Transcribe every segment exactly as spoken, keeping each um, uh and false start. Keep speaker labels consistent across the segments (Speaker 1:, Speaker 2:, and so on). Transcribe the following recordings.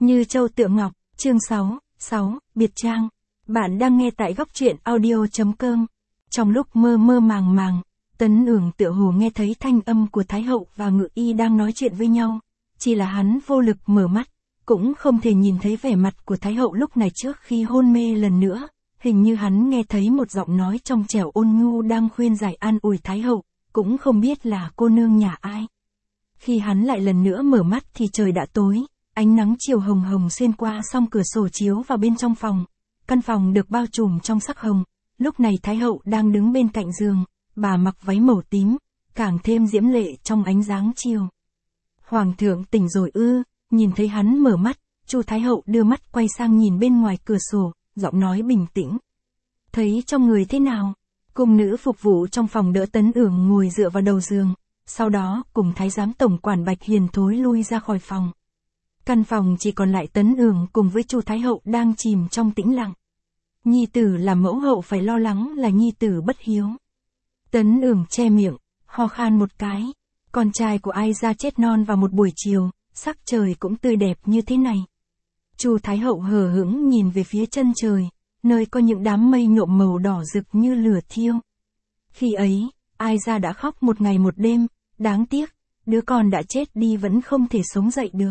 Speaker 1: Như châu tựa ngọc, chương sáu, sáu, biệt trang. Bạn đang nghe tại góc truyện audio.com. Trong lúc mơ mơ màng màng, Tấn Ưởng tựa hồ nghe thấy thanh âm của Thái Hậu và Ngự Y đang nói chuyện với nhau. Chỉ là hắn vô lực mở mắt, cũng không thể nhìn thấy vẻ mặt của Thái Hậu lúc này trước khi hôn mê lần nữa. Hình như hắn nghe thấy một giọng nói trong trẻo ôn nhu đang khuyên giải an ủi Thái Hậu, cũng không biết là cô nương nhà ai. Khi hắn lại lần nữa mở mắt thì trời đã tối, ánh nắng chiều hồng hồng xuyên qua song cửa sổ chiếu vào bên trong phòng. Căn phòng được bao trùm trong sắc hồng, lúc này Thái Hậu đang đứng bên cạnh giường, bà mặc váy màu tím, càng thêm diễm lệ trong ánh dáng chiều. Hoàng thượng tỉnh rồi ư? Nhìn thấy hắn mở mắt, Chu Thái Hậu đưa mắt quay sang nhìn bên ngoài cửa sổ, giọng nói bình tĩnh. Thấy trong người thế nào? Cung nữ phục vụ trong phòng đỡ Tấn Ưởng ngồi dựa vào đầu giường, sau đó cùng Thái giám tổng quản Bạch Hiền thối lui ra khỏi phòng. Căn phòng chỉ còn lại Tấn Ưởng cùng với Chu Thái Hậu đang chìm trong tĩnh lặng. Nhi tử làm mẫu hậu phải lo lắng là nhi tử bất hiếu. Tấn Ưởng che miệng, ho khan một cái. Con trai của ai ra chết non vào một buổi chiều, sắc trời cũng tươi đẹp như thế này. Chu Thái Hậu hờ hững nhìn về phía chân trời, nơi có những đám mây nhuộm màu đỏ rực như lửa thiêu. Khi ấy, ai ra đã khóc một ngày một đêm, đáng tiếc, đứa con đã chết đi vẫn không thể sống dậy được.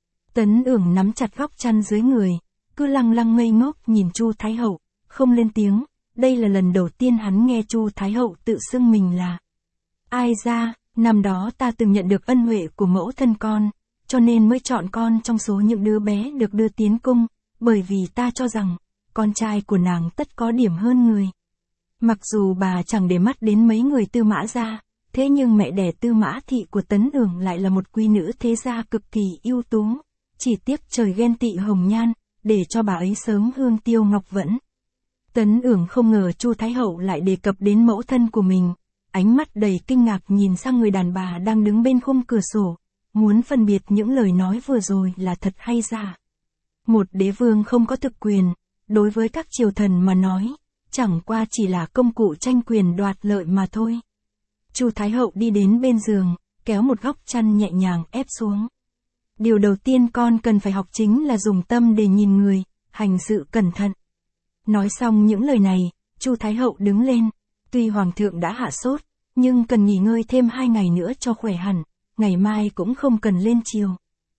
Speaker 1: Tấn Ưởng nắm chặt góc chăn dưới người, cứ lăng lăng ngây ngốc nhìn Chu Thái Hậu, không lên tiếng. Đây là lần đầu tiên hắn nghe Chu Thái Hậu tự xưng mình là ai ra. Năm đó ta từng nhận được ân huệ của mẫu thân con, cho nên mới chọn con trong số những đứa bé được đưa tiến cung, bởi vì ta cho rằng, con trai của nàng tất có điểm hơn người. Mặc dù bà chẳng để mắt đến mấy người Tư Mã gia, thế nhưng mẹ đẻ Tư Mã thị của Tấn Ưởng lại là một quý nữ thế gia cực kỳ ưu tú, chỉ tiếc trời ghen tị hồng nhan, để cho bà ấy sớm hương tiêu ngọc vẫn. Tấn Ưởng không ngờ Chu Thái Hậu lại đề cập đến mẫu thân của mình. Ánh mắt đầy kinh ngạc nhìn sang người đàn bà đang đứng bên khung cửa sổ, muốn phân biệt những lời nói vừa rồi là thật hay giả. Một đế vương không có thực quyền, đối với các triều thần mà nói, chẳng qua chỉ là công cụ tranh quyền đoạt lợi mà thôi. Chu Thái Hậu đi đến bên giường, kéo một góc chăn nhẹ nhàng ép xuống. Điều đầu tiên con cần phải học chính là dùng tâm để nhìn người, hành sự cẩn thận. Nói xong những lời này, Chu Thái Hậu đứng lên. Tuy Hoàng thượng đã hạ sốt, nhưng cần nghỉ ngơi thêm hai ngày nữa cho khỏe hẳn, ngày mai cũng không cần lên triều.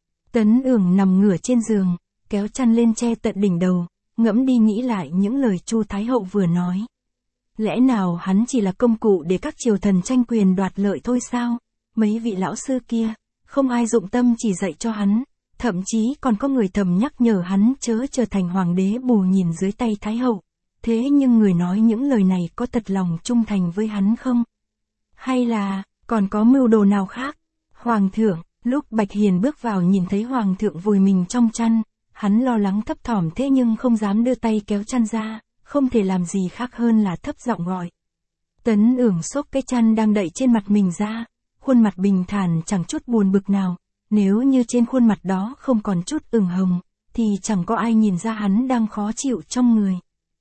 Speaker 1: Tấn Ưởng nằm ngửa trên giường, kéo chăn lên che tận đỉnh đầu, ngẫm đi nghĩ lại những lời Chu Thái Hậu vừa nói. Lẽ nào hắn chỉ là công cụ để các triều thần tranh quyền đoạt lợi thôi sao? Mấy vị lão sư kia, không ai dụng tâm chỉ dạy cho hắn, thậm chí còn có người thầm nhắc nhở hắn chớ trở thành hoàng đế bù nhìn dưới tay Thái Hậu. Thế nhưng người nói những lời này có thật lòng trung thành với hắn không? Hay là, còn có mưu đồ nào khác? Hoàng thượng, lúc Bạch Hiền bước vào nhìn thấy Hoàng thượng vùi mình trong chăn, hắn lo lắng thấp thỏm thế nhưng không dám đưa tay kéo chăn ra, không thể làm gì khác hơn là thấp giọng gọi. Tấn Ưởng xốc cái chăn đang đậy trên mặt mình ra, khuôn mặt bình thản chẳng chút buồn bực nào, nếu như trên khuôn mặt đó không còn chút ửng hồng, thì chẳng có ai nhìn ra hắn đang khó chịu trong người.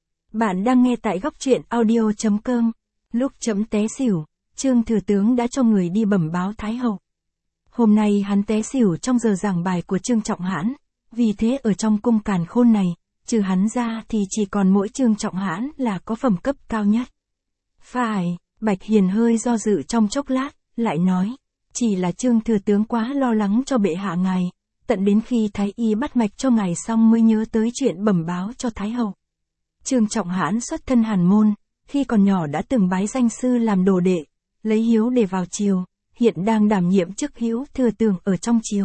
Speaker 1: Bạn đang nghe tại góc truyện audio.com. Lúc chấm té xỉu, Trương thừa tướng đã cho người đi bẩm báo Thái Hậu. Hôm nay hắn té xỉu trong giờ giảng bài của Trương Trọng Hãn, vì thế ở trong cung Càn Khôn này, trừ hắn ra thì chỉ còn mỗi Trương Trọng Hãn là có phẩm cấp cao nhất. Phải, Bạch Hiền hơi do dự trong chốc lát, lại nói, chỉ là Trương thừa tướng quá lo lắng cho bệ hạ ngài, tận đến khi Thái y bắt mạch cho ngài xong mới nhớ tới chuyện bẩm báo cho Thái Hậu. Trương Trọng Hãn xuất thân hàn môn, khi còn nhỏ đã từng bái danh sư làm đồ đệ, lấy hiếu để vào triều, hiện đang đảm nhiệm chức hữu thừa tướng ở trong triều.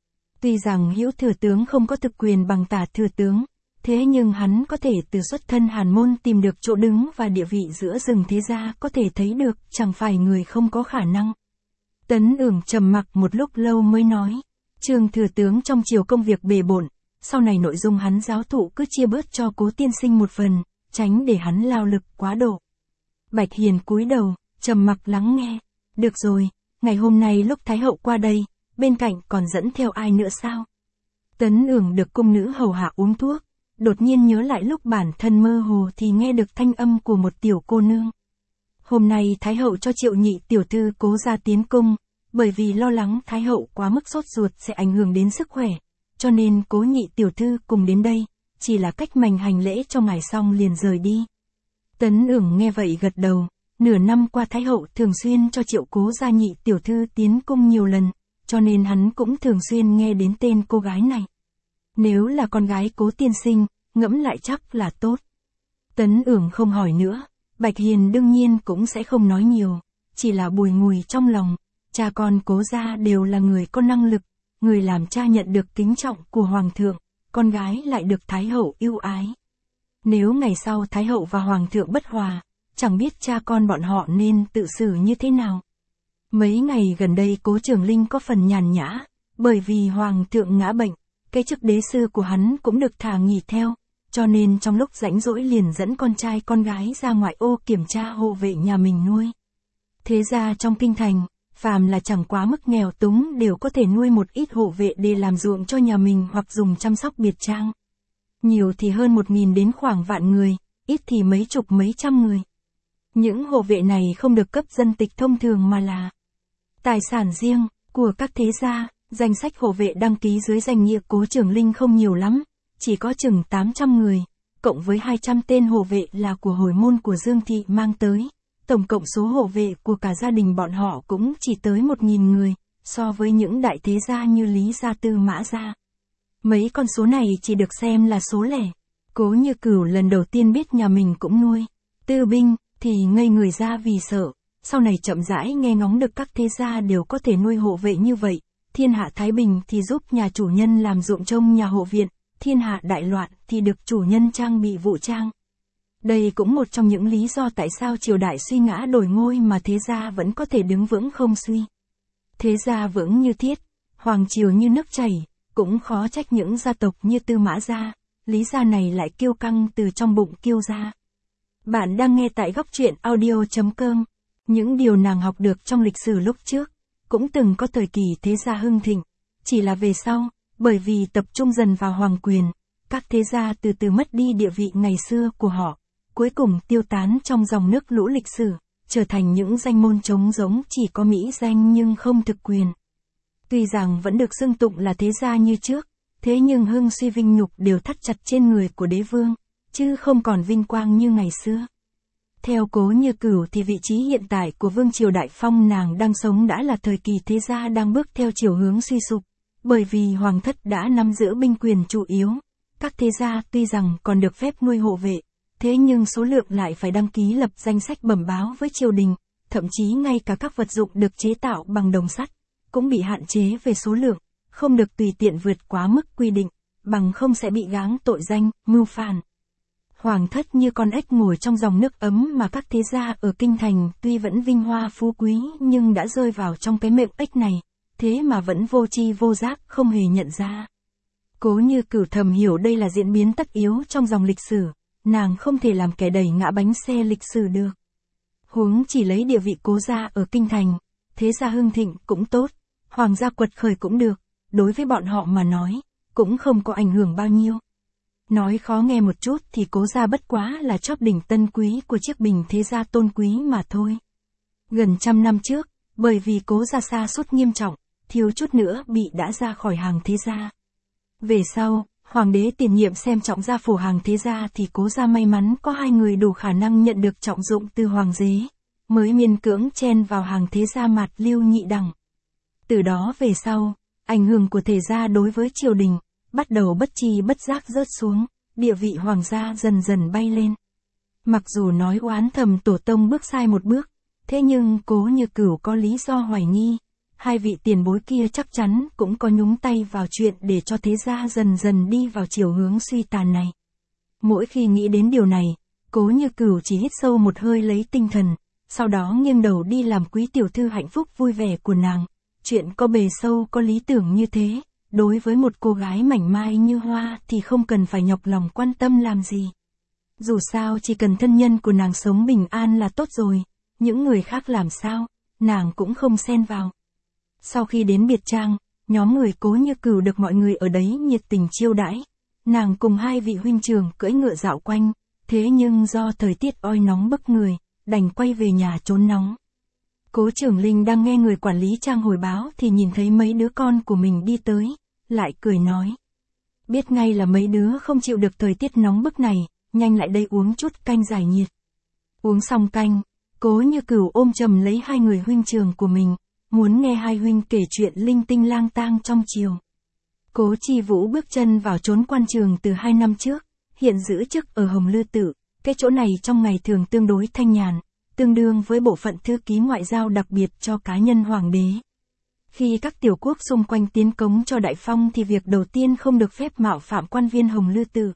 Speaker 1: Tuy rằng hữu thừa tướng không có thực quyền bằng tả thừa tướng, thế nhưng hắn có thể từ xuất thân hàn môn tìm được chỗ đứng và địa vị giữa rừng thế gia có thể thấy được chẳng phải người không có khả năng. Tấn Ưởng trầm mặc một lúc lâu mới nói, Trương thừa tướng trong triều công việc bề bộn, sau này nội dung hắn giáo thụ cứ chia bớt cho Cố tiên sinh một phần, tránh để hắn lao lực quá độ. Bạch Hiền cúi đầu, trầm mặc lắng nghe. Được rồi, ngày hôm nay lúc Thái Hậu qua đây, bên cạnh còn dẫn theo ai nữa sao? Tấn Ưởng được cung nữ hầu hạ uống thuốc, đột nhiên nhớ lại lúc bản thân mơ hồ thì nghe được thanh âm của một tiểu cô nương. Hôm nay Thái Hậu cho Triệu nhị tiểu thư Cố ra tiến cung, bởi vì lo lắng Thái Hậu quá mức sốt ruột sẽ ảnh hưởng đến sức khỏe. cho nên Cố nhị tiểu thư cùng đến đây, chỉ là cách mảnh hành lễ cho ngài xong liền rời đi. Tấn Ưởng nghe vậy gật đầu, nửa năm qua Thái hậu thường xuyên cho Triệu Cố gia nhị tiểu thư tiến cung nhiều lần, cho nên hắn cũng thường xuyên nghe đến tên cô gái này. Nếu là con gái Cố tiên sinh, ngẫm lại chắc là tốt. Tấn Ưởng không hỏi nữa, Bạch Hiền đương nhiên cũng sẽ không nói nhiều, chỉ là bùi ngùi trong lòng, cha con Cố gia đều là người có năng lực, người làm cha nhận được kính trọng của Hoàng thượng, con gái lại được Thái hậu yêu ái. Nếu ngày sau Thái hậu và Hoàng thượng bất hòa, chẳng biết cha con bọn họ nên tự xử như thế nào. Mấy ngày gần đây Cố Trường Linh có phần nhàn nhã, bởi vì Hoàng thượng ngã bệnh, cái chức đế sư của hắn cũng được thả nghỉ theo, cho nên trong lúc rảnh rỗi liền dẫn con trai con gái ra ngoại ô kiểm tra hộ vệ nhà mình nuôi. Thế ra trong kinh thành, phàm là chẳng quá mức nghèo túng đều có thể nuôi một ít hộ vệ để làm ruộng cho nhà mình hoặc dùng chăm sóc biệt trang. Nhiều thì hơn một nghìn đến khoảng vạn người, ít thì mấy chục mấy trăm người. Những hộ vệ này không được cấp dân tịch thông thường mà là tài sản riêng của các thế gia. Danh sách hộ vệ đăng ký dưới danh nghĩa Cố Trường Linh không nhiều lắm, chỉ có chừng tám trăm người, cộng với hai trăm tên hộ vệ là của hồi môn của Dương Thị mang tới. Tổng cộng số hộ vệ của cả gia đình bọn họ cũng chỉ tới một nghìn người, so với những đại thế gia như Lý gia Tư Mã gia. Mấy con số này chỉ được xem là số lẻ. Cố Như Cửu lần đầu tiên biết nhà mình cũng nuôi tư binh, thì ngây người ra vì sợ, sau này chậm rãi nghe ngóng được các thế gia đều có thể nuôi hộ vệ như vậy. Thiên hạ thái bình thì giúp nhà chủ nhân làm ruộng trông nhà hộ viện, thiên hạ đại loạn thì được chủ nhân trang bị vũ trang. Đây cũng một trong những lý do tại sao triều đại suy ngã đổi ngôi mà thế gia vẫn có thể đứng vững không suy. Thế gia vững như thiết, hoàng triều như nước chảy, cũng khó trách những gia tộc như Tư Mã gia, Lý gia này lại kiêu căng từ trong bụng kiêu ra. Bạn đang nghe tại góc truyện audio chấm com. Những điều nàng học được trong lịch sử lúc trước, cũng từng có thời kỳ thế gia hưng thịnh, chỉ là về sau, bởi vì tập trung dần vào hoàng quyền, các thế gia từ từ mất đi địa vị ngày xưa của họ, cuối cùng tiêu tán trong dòng nước lũ lịch sử, trở thành những danh môn trống rỗng chỉ có mỹ danh nhưng không thực quyền. Tuy rằng vẫn được xưng tụng là thế gia như trước, thế nhưng hưng suy vinh nhục đều thắt chặt trên người của đế vương, chứ không còn vinh quang như ngày xưa. Theo Cố Như Cửu thì vị trí hiện tại của Vương triều Đại Phong nàng đang sống đã là thời kỳ thế gia đang bước theo chiều hướng suy sụp, bởi vì hoàng thất đã nắm giữ binh quyền chủ yếu. Các thế gia tuy rằng còn được phép nuôi hộ vệ, thế nhưng số lượng lại phải đăng ký lập danh sách bẩm báo với triều đình, thậm chí ngay cả các vật dụng được chế tạo bằng đồng sắt, cũng bị hạn chế về số lượng, không được tùy tiện vượt quá mức quy định, bằng không sẽ bị gáng tội danh, mưu phản. Hoàng thất như con ếch ngồi trong dòng nước ấm mà các thế gia ở kinh thành tuy vẫn vinh hoa phú quý nhưng đã rơi vào trong cái miệng ếch này, thế mà vẫn vô tri vô giác không hề nhận ra. Cố Như Cửu thầm hiểu đây là diễn biến tất yếu trong dòng lịch sử, nàng không thể làm kẻ đẩy ngã bánh xe lịch sử được. Huống chỉ lấy địa vị Cố gia ở kinh thành, thế gia hưng thịnh cũng tốt, hoàng gia quật khởi cũng được, đối với bọn họ mà nói, cũng không có ảnh hưởng bao nhiêu. Nói khó nghe một chút thì Cố gia bất quá là chóp đỉnh tân quý của chiếc bình thế gia tôn quý mà thôi. Gần trăm năm trước, bởi vì Cố gia sa sút nghiêm trọng, thiếu chút nữa bị đã ra khỏi hàng thế gia. Về sau, hoàng đế tiền nhiệm xem trọng gia phổ hàng thế gia thì Cố gia may mắn có hai người đủ khả năng nhận được trọng dụng từ hoàng đế, mới miễn cưỡng chen vào hàng thế gia Mạt Lưu nhị đẳng. Từ đó về sau, ảnh hưởng của thể gia đối với triều đình bắt đầu bất tri bất giác rớt xuống, địa vị hoàng gia dần dần bay lên. Mặc dù nói oán thầm tổ tông bước sai một bước, thế nhưng Cố Như Cửu có lý do hoài nghi, hai vị tiền bối kia chắc chắn cũng có nhúng tay vào chuyện để cho thế gia dần dần đi vào chiều hướng suy tàn này. Mỗi khi nghĩ đến điều này, Cố Như Cửu chỉ hít sâu một hơi lấy tinh thần, sau đó nghiêng đầu đi làm quý tiểu thư hạnh phúc vui vẻ của nàng. Chuyện có bề sâu có lý tưởng như thế, đối với một cô gái mảnh mai như Hoa thì không cần phải nhọc lòng quan tâm làm gì. Dù sao chỉ cần thân nhân của nàng sống bình an là tốt rồi, những người khác làm sao, nàng cũng không xen vào. Sau khi đến biệt trang, nhóm người Cố Như Cửu được mọi người ở đấy nhiệt tình chiêu đãi. Nàng cùng hai vị huynh trưởng cưỡi ngựa dạo quanh, thế nhưng do thời tiết oi nóng bức người, đành quay về nhà trốn nóng. Cố Trường Linh đang nghe người quản lý trang hồi báo thì nhìn thấy mấy đứa con của mình đi tới, lại cười nói, biết ngay là mấy đứa không chịu được thời tiết nóng bức này, nhanh lại đây uống chút canh giải nhiệt. Uống xong canh, Cố Như Cửu ôm chầm lấy hai người huynh trưởng của mình, muốn nghe hai huynh kể chuyện linh tinh lang tang trong chiều. Cố Chi Vũ bước chân vào trốn quan trường từ hai năm trước, hiện giữ chức ở Hồng Lư Tự, cái chỗ này trong ngày thường tương đối thanh nhàn, tương đương với bộ phận thư ký ngoại giao đặc biệt cho cá nhân hoàng đế. Khi các tiểu quốc xung quanh tiến cống cho Đại Phong thì việc đầu tiên không được phép mạo phạm quan viên Hồng Lư Tự.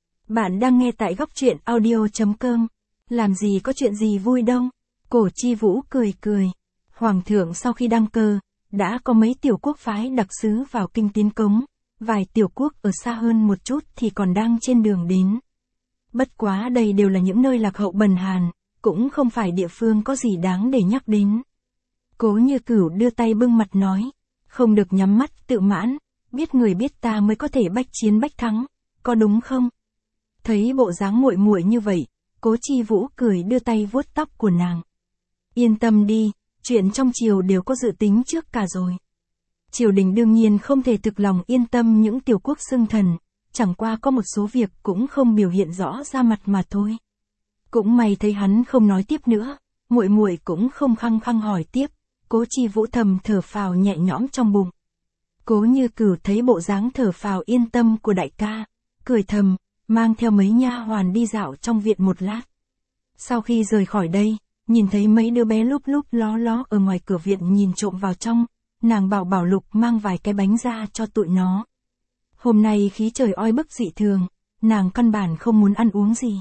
Speaker 1: Bạn đang nghe tại góc truyện audio chấm com. Làm gì có chuyện gì vui đâu. Cổ Chi Vũ cười cười. Hoàng thượng sau khi đăng cơ, đã có mấy tiểu quốc phái đặc sứ vào kinh tiến cống, vài tiểu quốc ở xa hơn một chút thì còn đang trên đường đến. Bất quá đây đều là những nơi lạc hậu bần hàn, cũng không phải địa phương có gì đáng để nhắc đến. Cố Như Cửu đưa tay bưng mặt nói, không được nhắm mắt tự mãn, biết người biết ta mới có thể bách chiến bách thắng, có đúng không? Thấy bộ dáng muội muội như vậy, Cố Chi Vũ cười đưa tay vuốt tóc của nàng. Yên tâm đi, chuyện trong triều đều có dự tính trước cả rồi. Triều đình đương nhiên không thể thực lòng yên tâm những tiểu quốc xưng thần, chẳng qua có một số việc cũng không biểu hiện rõ ra mặt mà thôi. Cũng may thấy hắn không nói tiếp nữa, muội muội cũng không khăng khăng hỏi tiếp, Cố Chi Vũ thầm thở phào nhẹ nhõm trong bụng. Cố Như Cửu thấy bộ dáng thở phào yên tâm của đại ca, cười thầm, mang theo mấy nha hoàn đi dạo trong viện một lát. Sau khi rời khỏi đây, nhìn thấy mấy đứa bé lúc lúc ló ló ở ngoài cửa viện nhìn trộm vào trong, nàng bảo Bảo Lục mang vài cái bánh ra cho tụi nó. Hôm nay khí trời oi bức dị thường, nàng căn bản không muốn ăn uống gì.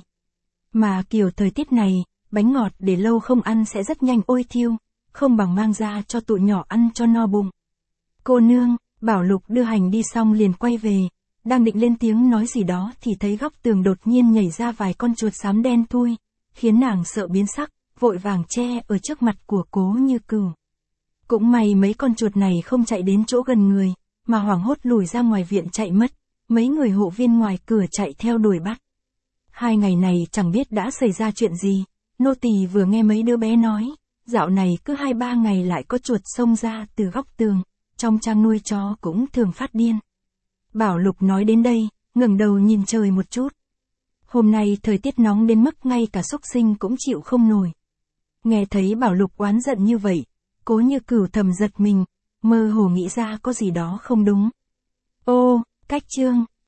Speaker 1: Mà kiểu thời tiết này, bánh ngọt để lâu không ăn sẽ rất nhanh ôi thiêu, không bằng mang ra cho tụi nhỏ ăn cho no bụng. Cô nương, Bảo Lục đưa hành đi xong liền quay về, đang định lên tiếng nói gì đó thì thấy góc tường đột nhiên nhảy ra vài con chuột xám đen thui, khiến nàng sợ biến sắc, vội vàng che ở trước mặt của Cố Như Cửu. Cũng may mấy con chuột này không chạy đến chỗ gần người, mà hoảng hốt lùi ra ngoài viện chạy mất, mấy người hộ viên ngoài cửa chạy theo đuổi bắt. Hai ngày này chẳng biết đã xảy ra chuyện gì, nô tỳ vừa nghe mấy đứa bé nói, dạo này cứ hai ba ngày lại có chuột xông ra từ góc tường, trong trang nuôi chó cũng thường phát điên. Bảo Lục nói đến đây, ngẩng đầu nhìn trời một chút. Hôm nay thời tiết nóng đến mức ngay cả súc sinh cũng chịu không nổi. Nghe thấy Bảo Lục oán giận như vậy, Cố Như Cửu thầm giật mình, mơ hồ nghĩ ra có gì đó không đúng. Ô, cách chương.